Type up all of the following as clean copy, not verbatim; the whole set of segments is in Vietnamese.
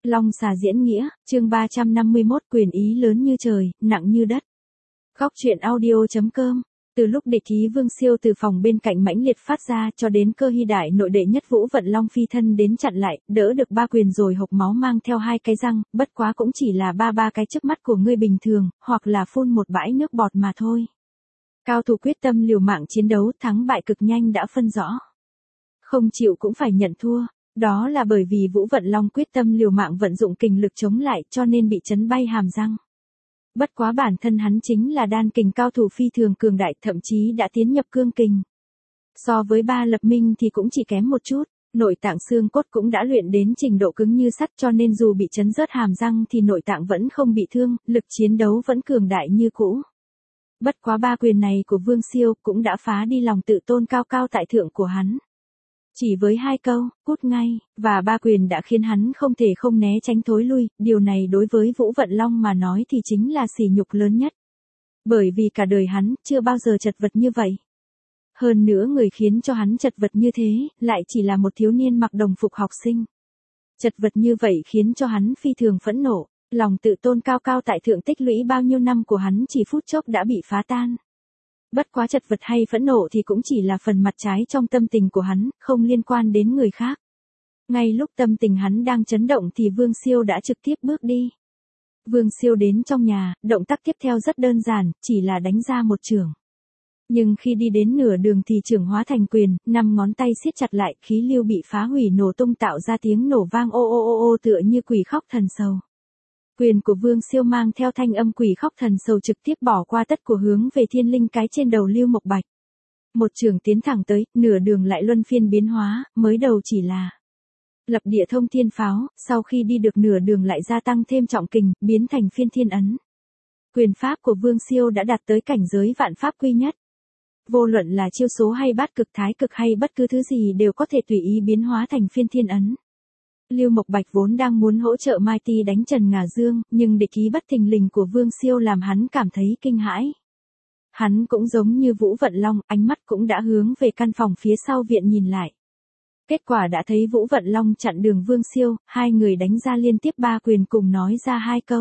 Long xà diễn nghĩa, chương 351 quyền ý lớn như trời, nặng như đất. Góc truyện audio.com. Từ lúc địch ý Vương Siêu từ phòng bên cạnh mãnh liệt phát ra cho đến Cơ Hy đại nội đệ nhất Vũ Vận Long phi thân đến chặn lại, đỡ được ba quyền rồi hộc máu mang theo hai cái răng, bất quá cũng chỉ là ba cái chớp mắt của người bình thường, hoặc là phun một bãi nước bọt mà thôi. Cao thủ quyết tâm liều mạng chiến đấu, thắng bại cực nhanh đã phân rõ. Không chịu cũng phải nhận thua. Đó là bởi vì Vũ Vận Long quyết tâm liều mạng vận dụng kình lực chống lại cho nên bị chấn bay hàm răng. Bất quá bản thân hắn chính là đan kình cao thủ phi thường cường đại, thậm chí đã tiến nhập cương kình. So với Ba Lập Minh thì cũng chỉ kém một chút, nội tạng xương cốt cũng đã luyện đến trình độ cứng như sắt cho nên dù bị chấn rớt hàm răng thì nội tạng vẫn không bị thương, lực chiến đấu vẫn cường đại như cũ. Bất quá ba quyền này của Vương Siêu cũng đã phá đi lòng tự tôn cao cao tại thượng của hắn. Chỉ với hai câu, cút ngay, và ba quyền đã khiến hắn không thể không né tránh thối lui, điều này đối với Vũ Vận Long mà nói thì chính là sỉ nhục lớn nhất. Bởi vì cả đời hắn chưa bao giờ chật vật như vậy. Hơn nữa người khiến cho hắn chật vật như thế, lại chỉ là một thiếu niên mặc đồng phục học sinh. Chật vật như vậy khiến cho hắn phi thường phẫn nộ, lòng tự tôn cao cao tại thượng tích lũy bao nhiêu năm của hắn chỉ phút chốc đã bị phá tan. Bất quá chật vật hay phẫn nộ thì cũng chỉ là phần mặt trái trong tâm tình của hắn, không liên quan đến người khác. Ngay lúc tâm tình hắn đang chấn động thì Vương Siêu đã trực tiếp bước đi. Vương Siêu đến trong nhà, động tác tiếp theo rất đơn giản, chỉ là đánh ra một chưởng. Nhưng khi đi đến nửa đường thì chưởng hóa thành quyền, 5 ngón tay siết chặt lại, khí lưu bị phá hủy nổ tung tạo ra tiếng nổ vang ô ô ô ô tựa như quỷ khóc thần sầu. Quyền của Vương Siêu mang theo thanh âm quỷ khóc thần sầu trực tiếp bỏ qua tất của hướng về thiên linh cái trên đầu Lưu Mộc Bạch. Một trường tiến thẳng tới, nửa đường lại luân phiên biến hóa, mới đầu chỉ là lập địa thông thiên pháo, sau khi đi được nửa đường lại gia tăng thêm trọng kình, biến thành phiên thiên ấn. Quyền pháp của Vương Siêu đã đạt tới cảnh giới vạn pháp quy nhất. Vô luận là chiêu số hay bát cực thái cực hay bất cứ thứ gì đều có thể tùy ý biến hóa thành phiên thiên ấn. Lưu Mộc Bạch vốn đang muốn hỗ trợ Mai Ti đánh Trần Ngà Dương, nhưng địch ý bất thình lình của Vương Siêu làm hắn cảm thấy kinh hãi. Hắn cũng giống như Vũ Vận Long, ánh mắt cũng đã hướng về căn phòng phía sau viện nhìn lại. Kết quả đã thấy Vũ Vận Long chặn đường Vương Siêu, hai người đánh ra liên tiếp ba quyền cùng nói ra hai câu.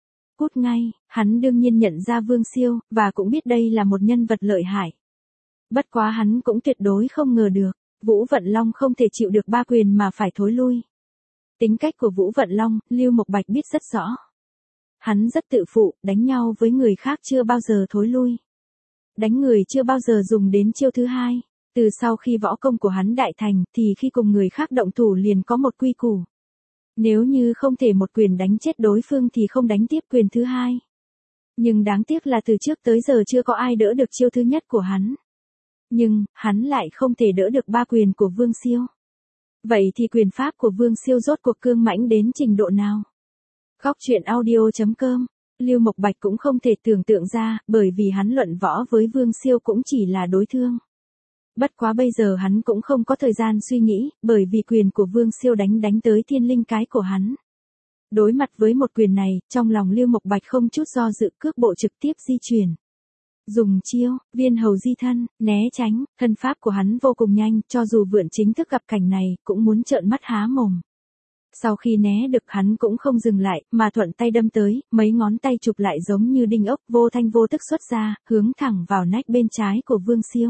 Cút ngay, hắn đương nhiên nhận ra Vương Siêu, và cũng biết đây là một nhân vật lợi hại. Bất quá hắn cũng tuyệt đối không ngờ được, Vũ Vận Long không thể chịu được ba quyền mà phải thối lui. Tính cách của Vũ Vận Long, Lưu Mộc Bạch biết rất rõ. Hắn rất tự phụ, đánh nhau với người khác chưa bao giờ thối lui. Đánh người chưa bao giờ dùng đến chiêu thứ hai. Từ sau khi võ công của hắn đại thành thì khi cùng người khác động thủ liền có một quy củ. Nếu như không thể một quyền đánh chết đối phương thì không đánh tiếp quyền thứ hai. Nhưng đáng tiếc là từ trước tới giờ chưa có ai đỡ được chiêu thứ nhất của hắn. Nhưng, hắn lại không thể đỡ được ba quyền của Vương Siêu. Vậy thì quyền pháp của Vương Siêu rốt cuộc cương mãnh đến trình độ nào? Góc truyện audio.com. Lưu Mộc Bạch cũng không thể tưởng tượng ra, bởi vì hắn luận võ với Vương Siêu cũng chỉ là đối thương. Bất quá bây giờ hắn cũng không có thời gian suy nghĩ, bởi vì quyền của Vương Siêu đánh tới thiên linh cái của hắn. Đối mặt với một quyền này, trong lòng Lưu Mộc Bạch không chút do dự cước bộ trực tiếp di chuyển. Dùng chiêu, viên hầu di thân, né tránh, thân pháp của hắn vô cùng nhanh, cho dù Vượn chính thức gặp cảnh này, cũng muốn trợn mắt há mồm. Sau khi né được hắn cũng không dừng lại, mà thuận tay đâm tới, mấy ngón tay chụp lại giống như đinh ốc, vô thanh vô tức xuất ra, hướng thẳng vào nách bên trái của Vương Siêu.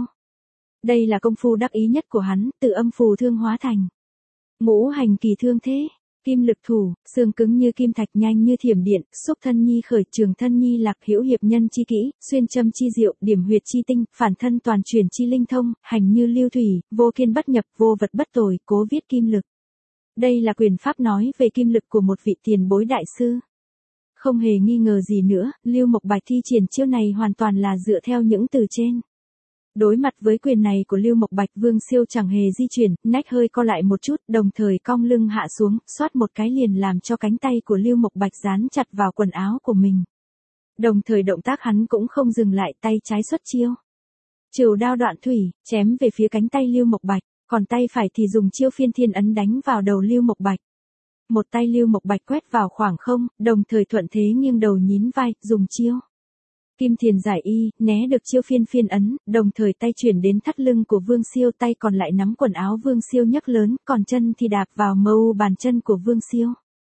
Đây là công phu đắc ý nhất của hắn, từ âm phù thương hóa thành. Ngũ hành kỳ thương thế. Kim lực thủ, xương cứng như kim thạch nhanh như thiểm điện, xúc thân nhi khởi, trường thân nhi lạc, hữu hiệp nhân chi kỹ, xuyên châm chi diệu, điểm huyệt chi tinh, phản thân toàn truyền chi linh thông, hành như lưu thủy, vô kiên bất nhập, vô vật bất tồi, cố viết kim lực. Đây là quyền pháp nói về kim lực của một vị tiền bối đại sư. Không hề nghi ngờ gì nữa, Lưu Mộc Bạch thi triển chiêu này hoàn toàn là dựa theo những từ trên. Đối mặt với quyền này của Lưu Mộc Bạch, Vương Siêu chẳng hề di chuyển, nách hơi co lại một chút, đồng thời cong lưng hạ xuống, xoát một cái liền làm cho cánh tay của Lưu Mộc Bạch dán chặt vào quần áo của mình. Đồng thời động tác hắn cũng không dừng lại, tay trái xuất chiêu. Trừu đao đoạn thủy, chém về phía cánh tay Lưu Mộc Bạch, còn tay phải thì dùng chiêu phiên thiên ấn đánh vào đầu Lưu Mộc Bạch. Một tay Lưu Mộc Bạch quét vào khoảng không, đồng thời thuận thế nghiêng đầu nhín vai, dùng chiêu Kim Thiền giải y, né được chiêu phiên ấn, đồng thời tay chuyển đến thắt lưng của Vương Siêu, tay còn lại nắm quần áo Vương Siêu nhấc lớn, còn chân thì đạp vào mâu bàn chân của Vương Siêu.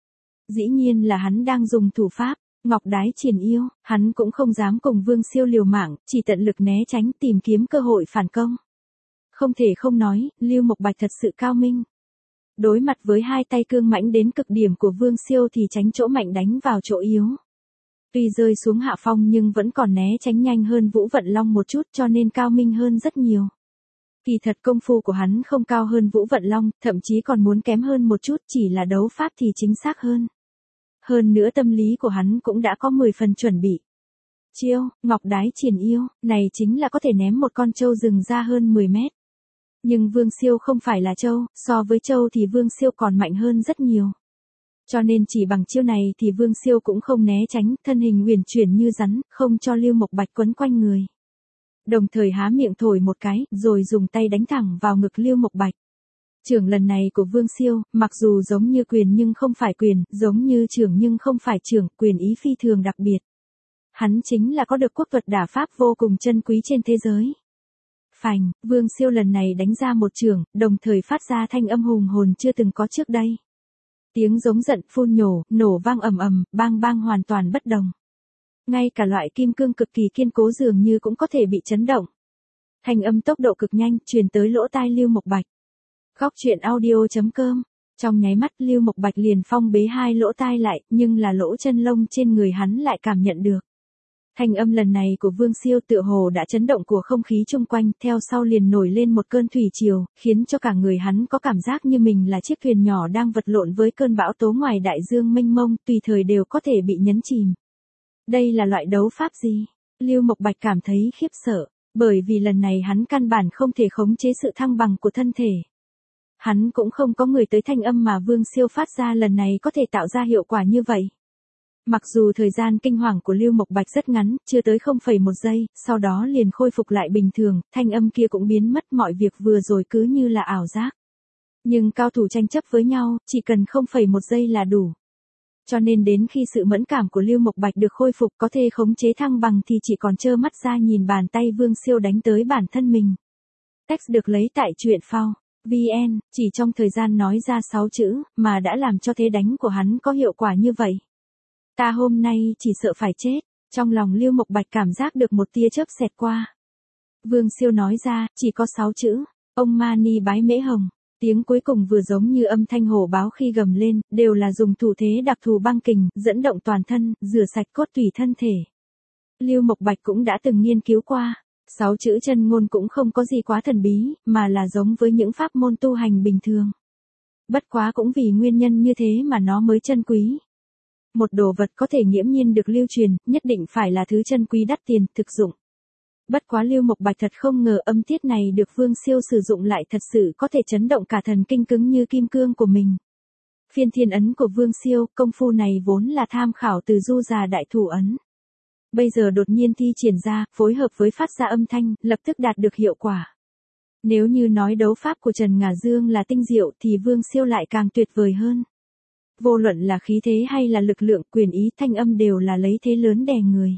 Dĩ nhiên là hắn đang dùng thủ pháp, ngọc đái triển yêu, hắn cũng không dám cùng Vương Siêu liều mạng, chỉ tận lực né tránh tìm kiếm cơ hội phản công. Không thể không nói, Lưu Mộc Bạch thật sự cao minh. Đối mặt với hai tay cương mãnh đến cực điểm của Vương Siêu thì tránh chỗ mạnh đánh vào chỗ yếu. Tuy rơi xuống hạ phong nhưng vẫn còn né tránh nhanh hơn Vũ Vận Long một chút cho nên cao minh hơn rất nhiều. Kỳ thật công phu của hắn không cao hơn Vũ Vận Long, thậm chí còn muốn kém hơn một chút, chỉ là đấu pháp thì chính xác hơn. Hơn nữa tâm lý của hắn cũng đã có 10 phần chuẩn bị. Chiêu, ngọc đái triển yêu, này chính là có thể ném một con trâu rừng ra hơn 10 mét. Nhưng Vương Siêu không phải là trâu, so với trâu thì Vương Siêu còn mạnh hơn rất nhiều. Cho nên chỉ bằng chiêu này thì Vương Siêu cũng không né tránh, thân hình uyển chuyển như rắn, không cho Lưu Mộc Bạch quấn quanh người. Đồng thời há miệng thổi một cái, rồi dùng tay đánh thẳng vào ngực Lưu Mộc Bạch. Chưởng lần này của Vương Siêu, mặc dù giống như quyền nhưng không phải quyền, giống như chưởng nhưng không phải chưởng, quyền ý phi thường đặc biệt. Hắn chính là có được quốc thuật đả pháp vô cùng chân quý trên thế giới. Phành, Vương Siêu lần này đánh ra một chưởng, đồng thời phát ra thanh âm hùng hồn chưa từng có trước đây. Tiếng giống giận phun nhổ, nổ vang ầm ầm, bang bang hoàn toàn bất đồng. Ngay cả loại kim cương cực kỳ kiên cố dường như cũng có thể bị chấn động. Thanh âm tốc độ cực nhanh, truyền tới lỗ tai Lưu Mộc Bạch. Góc truyện audio.com. Trong nháy mắt Lưu Mộc Bạch liền phong bế hai lỗ tai lại, nhưng là lỗ chân lông trên người hắn lại cảm nhận được. Thanh âm lần này của Vương Siêu tựa hồ đã chấn động của không khí chung quanh, theo sau liền nổi lên một cơn thủy triều, khiến cho cả người hắn có cảm giác như mình là chiếc thuyền nhỏ đang vật lộn với cơn bão tố ngoài đại dương mênh mông, tùy thời đều có thể bị nhấn chìm. Đây là loại đấu pháp gì? Lưu Mộc Bạch cảm thấy khiếp sợ, bởi vì lần này hắn căn bản không thể khống chế sự thăng bằng của thân thể. Hắn cũng không có người tới thanh âm mà Vương Siêu phát ra lần này có thể tạo ra hiệu quả như vậy. Mặc dù thời gian kinh hoàng của Lưu Mộc Bạch rất ngắn, chưa tới 0,1 giây, sau đó liền khôi phục lại bình thường, thanh âm kia cũng biến mất, mọi việc vừa rồi cứ như là ảo giác. Nhưng cao thủ tranh chấp với nhau, chỉ cần 0,1 giây là đủ. Cho nên đến khi sự mẫn cảm của Lưu Mộc Bạch được khôi phục có thể khống chế thăng bằng thì chỉ còn trơ mắt ra nhìn bàn tay Vương Siêu đánh tới bản thân mình. Text được lấy tại truyện phao. VN, chỉ trong thời gian nói ra 6 chữ, mà đã làm cho thế đánh của hắn có hiệu quả như vậy. Ta hôm nay chỉ sợ phải chết, trong lòng Lưu Mộc Bạch cảm giác được một tia chớp xẹt qua. Vương Siêu nói ra, chỉ có 6 chữ, ông Mani bái mễ hồng. Tiếng cuối cùng vừa giống như âm thanh hổ báo khi gầm lên, đều là dùng thủ thế đặc thù băng kình, dẫn động toàn thân, rửa sạch cốt tủy thân thể. Lưu Mộc Bạch cũng đã từng nghiên cứu qua. 6 chữ chân ngôn cũng không có gì quá thần bí, mà là giống với những pháp môn tu hành bình thường. Bất quá cũng vì nguyên nhân như thế mà nó mới chân quý. Một đồ vật có thể nghiễm nhiên được lưu truyền, nhất định phải là thứ chân quý đắt tiền, thực dụng. Bất quá Lưu Mộc Bạch thật không ngờ âm tiết này được Vương Siêu sử dụng lại thật sự có thể chấn động cả thần kinh cứng như kim cương của mình. Phiên thiên ấn của Vương Siêu, công phu này vốn là tham khảo từ Du Già Đại Thủ Ấn. Bây giờ đột nhiên thi triển ra, phối hợp với phát ra âm thanh, lập tức đạt được hiệu quả. Nếu như nói đấu pháp của Trần Ngà Dương là tinh diệu thì Vương Siêu lại càng tuyệt vời hơn. Vô luận là khí thế hay là lực lượng, quyền ý, thanh âm đều là lấy thế lớn đè người.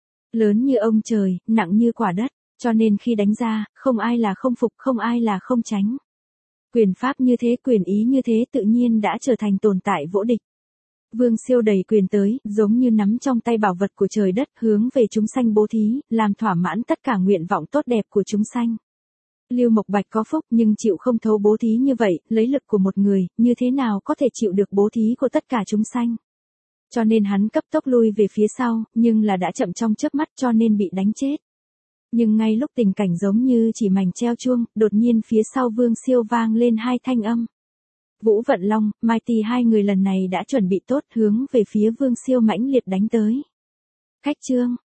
Lớn như ông trời, nặng như quả đất, cho nên khi đánh ra, không ai là không phục, không ai là không tránh. Quyền pháp như thế, quyền ý như thế tự nhiên đã trở thành tồn tại vô địch. Vương Siêu đẩy quyền tới, giống như nắm trong tay bảo vật của trời đất, hướng về chúng sanh bố thí, làm thỏa mãn tất cả nguyện vọng tốt đẹp của chúng sanh. Lưu Mộc Bạch có phúc nhưng chịu không thấu bố thí như vậy, lấy lực của một người, như thế nào có thể chịu được bố thí của tất cả chúng sanh. Cho nên hắn cấp tốc lui về phía sau, nhưng là đã chậm trong chớp mắt cho nên bị đánh chết. Nhưng ngay lúc tình cảnh giống như chỉ mảnh treo chuông, đột nhiên phía sau Vương Siêu vang lên hai thanh âm. Vũ Vận Long, Mighty hai người lần này đã chuẩn bị tốt hướng về phía Vương Siêu mãnh liệt đánh tới. Khách trương,